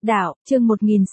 Đạo, chương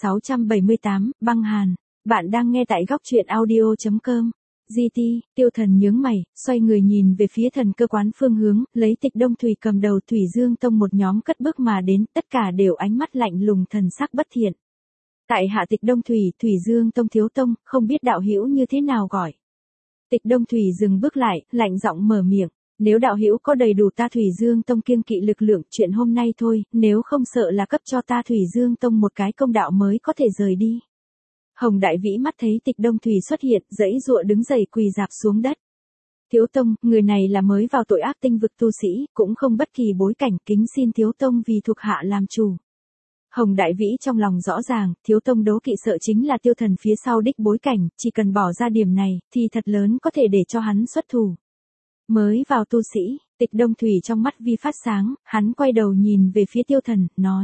1678, băng hàn. Bạn đang nghe tại góc truyện audio.com. GT, Tiêu Thần nhướng mày, xoay người nhìn về phía thần cơ quán phương hướng, lấy Tịch Đông Thủy cầm đầu Thủy Dương Tông một nhóm cất bước mà đến, tất cả đều ánh mắt lạnh lùng thần sắc bất thiện. Tại hạ Tịch Đông Thủy, Thủy Dương Tông thiếu tông, không biết đạo hữu như thế nào gọi. Tịch Đông Thủy dừng bước lại, lạnh giọng mở miệng. Nếu đạo hữu có đầy đủ ta Thủy Dương Tông kiêng kỵ lực lượng, chuyện hôm nay thôi, nếu không sợ là cấp cho ta Thủy Dương Tông một cái công đạo mới có thể rời đi. Hồng Đại Vĩ mắt thấy Tịch Đông Thủy xuất hiện, giãy giụa đứng dậy quỳ rạp xuống đất. Thiếu tông, người này là mới vào tội ác tinh vực tu sĩ, cũng không bất kỳ bối cảnh, kính xin thiếu tông vì thuộc hạ làm chủ. Hồng Đại Vĩ trong lòng rõ ràng, thiếu tông đố kỵ sợ chính là Tiêu Thần phía sau đích bối cảnh, chỉ cần bỏ ra điểm này, thì thật lớn có thể để cho hắn xuất thủ. Mới vào tu sĩ, Tịch Đông Thủy trong mắt vi phát sáng, hắn quay đầu nhìn về phía Tiêu Thần, nói.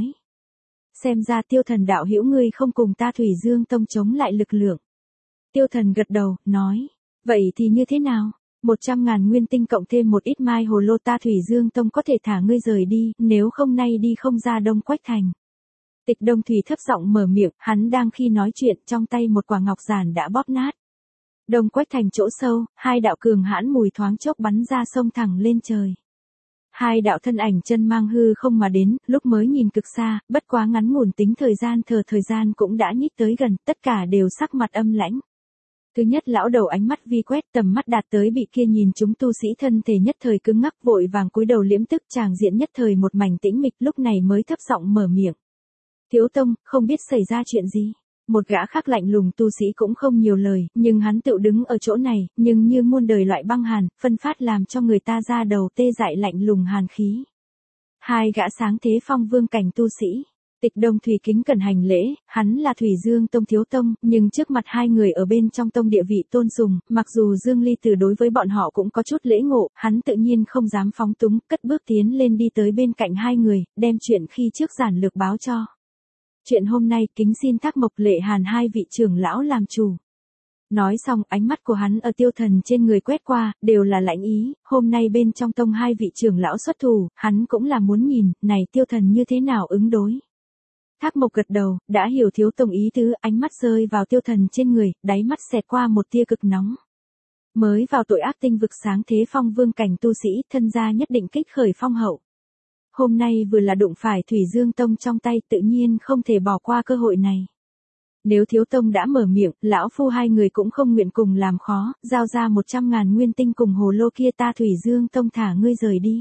Xem ra Tiêu Thần đạo hữu ngươi không cùng ta Thủy Dương Tông chống lại lực lượng. Tiêu Thần gật đầu, nói. Vậy thì như thế nào? 100.000 nguyên tinh cộng thêm một ít mai hồ lô ta Thủy Dương Tông có thể thả ngươi rời đi, nếu không nay đi không ra Đông Quách Thành. Tịch Đông Thủy thấp giọng mở miệng, hắn đang khi nói chuyện trong tay một quả ngọc giản đã bóp nát. Đông Quách Thành chỗ sâu, hai đạo cường hãn mùi thoáng chốc bắn ra sông thẳng lên trời. Hai đạo thân ảnh chân mang hư không mà đến, lúc mới nhìn cực xa, bất quá ngắn ngủn tính thời gian cũng đã nhích tới gần, tất cả đều sắc mặt âm lãnh. Thứ nhất lão đầu ánh mắt vi quét, tầm mắt đạt tới bị kia nhìn chúng tu sĩ thân thể nhất thời cứng ngắc, vội vàng cúi đầu liễm tức, tràng diện nhất thời một mảnh tĩnh mịch, lúc này mới thấp giọng mở miệng. Thiếu tông, không biết xảy ra chuyện gì. Một gã khác lạnh lùng tu sĩ cũng không nhiều lời, nhưng hắn tự đứng ở chỗ này, nhưng như muôn đời loại băng hàn, phân phát làm cho người ta ra đầu tê dại lạnh lùng hàn khí. Hai gã sáng thế phong vương cảnh tu sĩ. Tịch Đông Thủy kính cẩn hành lễ, hắn là Thủy Dương Tông thiếu tông, nhưng trước mặt hai người ở bên trong tông địa vị tôn sùng, mặc dù Dương Ly Tử đối với bọn họ cũng có chút lễ ngộ, hắn tự nhiên không dám phóng túng, cất bước tiến lên đi tới bên cạnh hai người, đem chuyện khi trước giản lược báo cho. Chuyện hôm nay kính xin Thác Mộc Lệ Hàn hai vị trưởng lão làm chủ. Nói xong ánh mắt của hắn ở Tiêu Thần trên người quét qua, đều là lãnh ý, hôm nay bên trong tông hai vị trưởng lão xuất thủ, hắn cũng là muốn nhìn, này Tiêu Thần như thế nào ứng đối. Thác Mộc gật đầu, đã hiểu thiếu tông ý tứ, ánh mắt rơi vào Tiêu Thần trên người, đáy mắt xẹt qua một tia cực nóng. Mới vào tội ác tinh vực sáng thế phong vương cảnh tu sĩ, thân gia nhất định kích khởi phong hậu. Hôm nay vừa là đụng phải Thủy Dương Tông trong tay, tự nhiên không thể bỏ qua cơ hội này. Nếu thiếu tông đã mở miệng, lão phu hai người cũng không nguyện cùng làm khó, giao ra 100.000 nguyên tinh cùng hồ lô kia ta Thủy Dương Tông thả ngươi rời đi.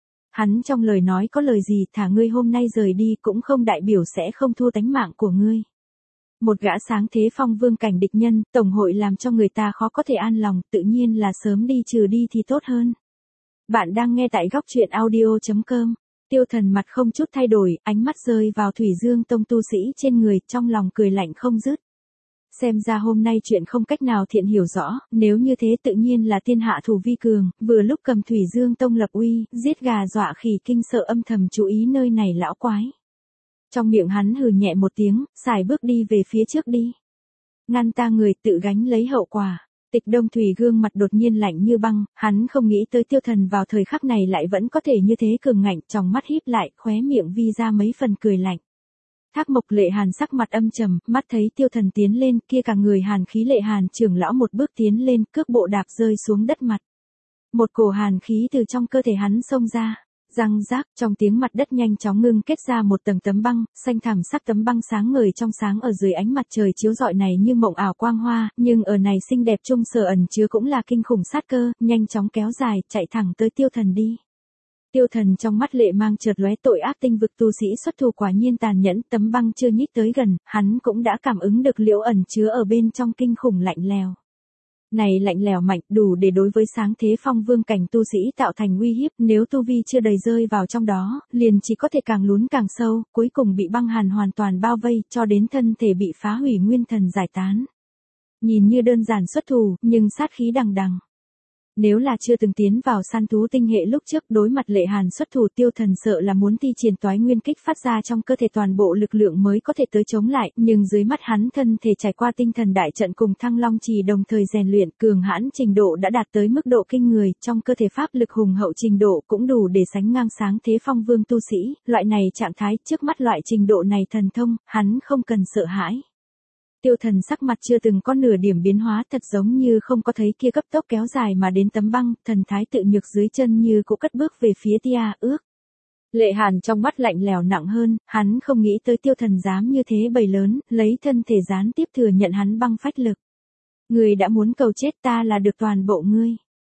Hắn trong lời nói có lời gì, thả ngươi hôm nay rời đi cũng không đại biểu sẽ không thua tánh mạng của ngươi. Một gã sáng thế phong vương cảnh địch nhân, tổng hội làm cho người ta khó có thể an lòng, tự nhiên là sớm đi trừ đi thì tốt hơn. Bạn đang nghe tại góc truyện audio.com. Tiêu Thần mặt không chút thay đổi, ánh mắt rơi vào Thủy Dương Tông tu sĩ trên người, trong lòng cười lạnh không dứt. Xem ra hôm nay chuyện không cách nào thiện hiểu rõ, nếu như thế tự nhiên là thiên hạ thủ vi cường, vừa lúc cầm Thủy Dương Tông lập uy, giết gà dọa khỉ kinh sợ âm thầm chú ý nơi này lão quái. Trong miệng hắn hừ nhẹ một tiếng, xài bước đi về phía trước đi. Ngăn ta người tự gánh lấy hậu quả. Tịch Đông Thủy gương mặt đột nhiên lạnh như băng, hắn không nghĩ tới Tiêu Thần vào thời khắc này lại vẫn có thể như thế cường ngạnh, trong mắt híp lại, khóe miệng vi ra mấy phần cười lạnh. Thác Mộc Lệ Hàn sắc mặt âm trầm, mắt thấy Tiêu Thần tiến lên, kia cả người hàn khí Lệ Hàn trưởng lão một bước tiến lên, cước bộ đạp rơi xuống đất mặt. Một cổ hàn khí từ trong cơ thể hắn xông ra. Răng rác, trong tiếng mặt đất nhanh chóng ngưng kết ra một tầng tấm băng, xanh thẳm sắc tấm băng sáng ngời trong sáng ở dưới ánh mặt trời chiếu rọi này như mộng ảo quang hoa, nhưng ở này xinh đẹp trung sở ẩn chứa cũng là kinh khủng sát cơ, nhanh chóng kéo dài, chạy thẳng tới Tiêu Thần đi. Tiêu Thần trong mắt lệ mang chợt lóe, tội ác tinh vực tu sĩ xuất thủ quả nhiên tàn nhẫn, tấm băng chưa nhích tới gần, hắn cũng đã cảm ứng được liễu ẩn chứa ở bên trong kinh khủng lạnh lẽo. Này lạnh lẽo mạnh, đủ để đối với sáng thế phong vương cảnh tu sĩ tạo thành uy hiếp, nếu tu vi chưa đầy rơi vào trong đó, liền chỉ có thể càng lún càng sâu, cuối cùng bị băng hàn hoàn toàn bao vây, cho đến thân thể bị phá hủy nguyên thần giải tán. Nhìn như đơn giản xuất thủ, nhưng sát khí đằng đằng. Nếu là chưa từng tiến vào săn thú tinh hệ lúc trước, đối mặt Lệ Hàn xuất thủ, Tiêu Thần sợ là muốn thi triển toái nguyên kích phát ra trong cơ thể toàn bộ lực lượng mới có thể tới chống lại, nhưng dưới mắt hắn thân thể trải qua tinh thần đại trận cùng Thăng Long Trì đồng thời rèn luyện, cường hãn trình độ đã đạt tới mức độ kinh người, trong cơ thể pháp lực hùng hậu trình độ cũng đủ để sánh ngang sáng thế phong vương tu sĩ, loại này trạng thái, trước mắt loại trình độ này thần thông, hắn không cần sợ hãi. Tiêu Thần sắc mặt chưa từng có nửa điểm biến hóa, thật giống như không có thấy kia cấp tốc kéo dài mà đến tấm băng, thần thái tự nhược dưới chân như cũng cất bước về phía tia ước. Lệ Hàn trong mắt lạnh lẽo nặng hơn, hắn không nghĩ tới Tiêu Thần dám như thế bầy lớn, lấy thân thể gián tiếp thừa nhận hắn băng phách lực. Người đã muốn cầu chết, ta là được toàn bộ ngươi.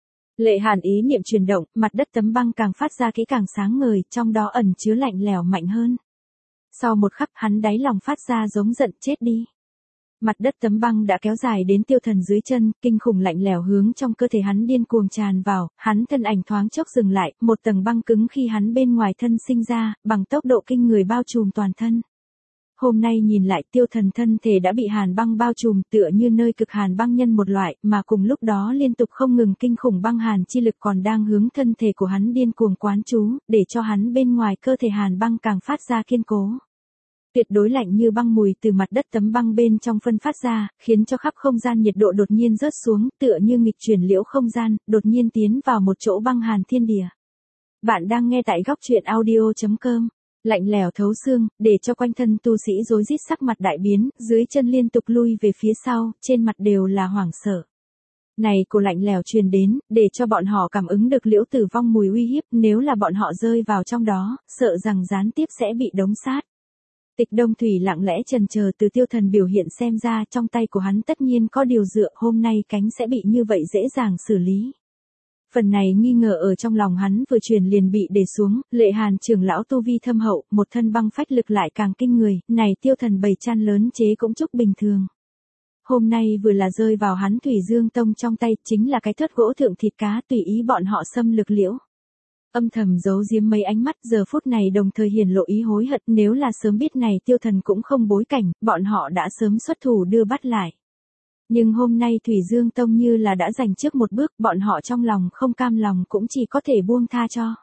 Lệ Hàn ý niệm chuyển động, mặt đất tấm băng càng phát ra kỹ càng sáng ngời, trong đó ẩn chứa lạnh lẽo mạnh hơn. Sau một khắc, hắn đáy lòng phát ra giống giận, chết đi. Mặt đất tấm băng đã kéo dài đến Tiêu Thần dưới chân, kinh khủng lạnh lẽo hướng trong cơ thể hắn điên cuồng tràn vào, hắn thân ảnh thoáng chốc dừng lại, một tầng băng cứng khi hắn bên ngoài thân sinh ra, bằng tốc độ kinh người bao trùm toàn thân. Hôm nay nhìn lại, Tiêu Thần thân thể đã bị hàn băng bao trùm, tựa như nơi cực hàn băng nhân một loại, mà cùng lúc đó liên tục không ngừng kinh khủng băng hàn chi lực còn đang hướng thân thể của hắn điên cuồng quán trú, để cho hắn bên ngoài cơ thể hàn băng càng phát ra kiên cố. Tuyệt đối lạnh như băng mùi từ mặt đất tấm băng bên trong phân phát ra, khiến cho khắp không gian nhiệt độ đột nhiên rớt xuống, tựa như nghịch chuyển liễu không gian, đột nhiên tiến vào một chỗ băng hàn thiên địa. Bạn đang nghe tại góc truyện audio.com. Lạnh lẽo thấu xương, để cho quanh thân tu sĩ rối rít sắc mặt đại biến, dưới chân liên tục lui về phía sau, trên mặt đều là hoảng sợ. Này của lạnh lẽo truyền đến, để cho bọn họ cảm ứng được liễu tử vong mùi uy hiếp, nếu là bọn họ rơi vào trong đó, sợ rằng gián tiếp sẽ bị đống sát. Tịch Đông Thủy lặng lẽ chần chờ, từ Tiêu Thần biểu hiện xem ra trong tay của hắn tất nhiên có điều dựa, hôm nay cánh sẽ bị như vậy dễ dàng xử lý. Phần này nghi ngờ ở trong lòng hắn vừa truyền liền bị để xuống, Lệ Hàn trưởng lão tu vi thâm hậu, một thân băng phách lực lại càng kinh người, này Tiêu Thần bầy chăn lớn chế cũng chúc bình thường. Hôm nay vừa là rơi vào hắn Thủy Dương Tông trong tay, chính là cái thớt gỗ thượng thịt cá tùy ý bọn họ xâm lược liễu. Âm thầm giấu giếm mấy ánh mắt, giờ phút này đồng thời hiển lộ ý hối hận, nếu là sớm biết này Tiêu Thần cũng không bối cảnh, bọn họ đã sớm xuất thủ đưa bắt lại. Nhưng hôm nay Thủy Dương Tông như là đã giành trước một bước, bọn họ trong lòng không cam lòng cũng chỉ có thể buông tha cho.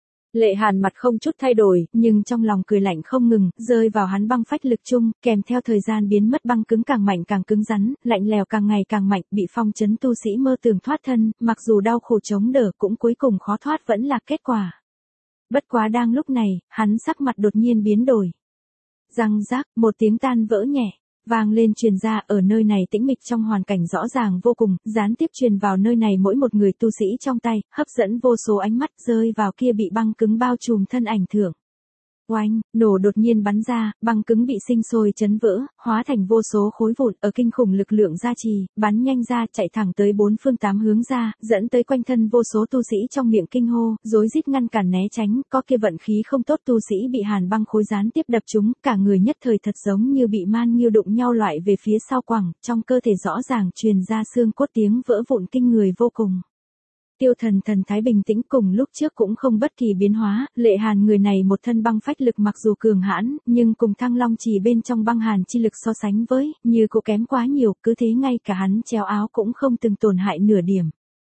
Lệ Hàn mặt không chút thay đổi, nhưng trong lòng cười lạnh không ngừng, rơi vào hắn băng phách lực chung, kèm theo thời gian biến mất băng cứng càng mạnh càng cứng rắn, lạnh lẽo càng ngày càng mạnh, bị phong trấn tu sĩ mơ tưởng thoát thân, mặc dù đau khổ chống đỡ cũng cuối cùng khó thoát vẫn là kết quả. Bất quá đang lúc này, hắn sắc mặt đột nhiên biến đổi. Răng rác, một tiếng tan vỡ nhẹ vang lên truyền ra, ở nơi này tĩnh mịch trong hoàn cảnh rõ ràng vô cùng, gián tiếp truyền vào nơi này mỗi một người tu sĩ trong tay, hấp dẫn vô số ánh mắt rơi vào kia bị băng cứng bao trùm thân ảnh thượng. Oanh, nổ đột nhiên bắn ra, băng cứng bị sinh sôi chấn vỡ, hóa thành vô số khối vụn, ở kinh khủng lực lượng gia trì, bắn nhanh ra, chạy thẳng tới bốn phương tám hướng ra, dẫn tới quanh thân vô số tu sĩ trong miệng kinh hô, rối rít ngăn cản né tránh, có kia vận khí không tốt tu sĩ bị hàn băng khối gián tiếp đập trúng, cả người nhất thời thật giống như bị man nghiêu đụng nhau loại về phía sau quẳng, trong cơ thể rõ ràng truyền ra xương cốt tiếng vỡ vụn kinh người vô cùng. Tiêu Thần thần thái bình tĩnh cùng lúc trước cũng không bất kỳ biến hóa, Lệ Hàn người này một thân băng phách lực mặc dù cường hãn, nhưng cùng Thăng Long Trì bên trong băng hàn chi lực so sánh với, như cũng kém quá nhiều, cứ thế ngay cả hắn treo áo cũng không từng tổn hại nửa điểm.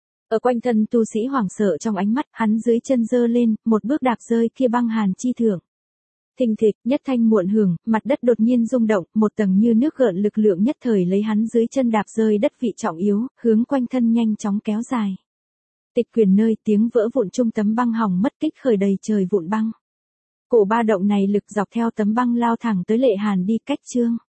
Ở quanh thân tu sĩ hoảng sợ trong ánh mắt, hắn dưới chân giơ lên, một bước đạp rơi kia băng hàn chi thượng. Thình thịch, nhất thanh muộn hưởng, mặt đất đột nhiên rung động, một tầng như nước gợn lực lượng nhất thời lấy hắn dưới chân đạp rơi đất vị trọng yếu, hướng quanh thân nhanh chóng kéo dài. Tịch quyền nơi tiếng vỡ vụn chung tấm băng hỏng mất kích khởi đầy trời vụn băng. Cổ ba động này lực dọc theo tấm băng lao thẳng tới Lệ Hàn đi cách chương.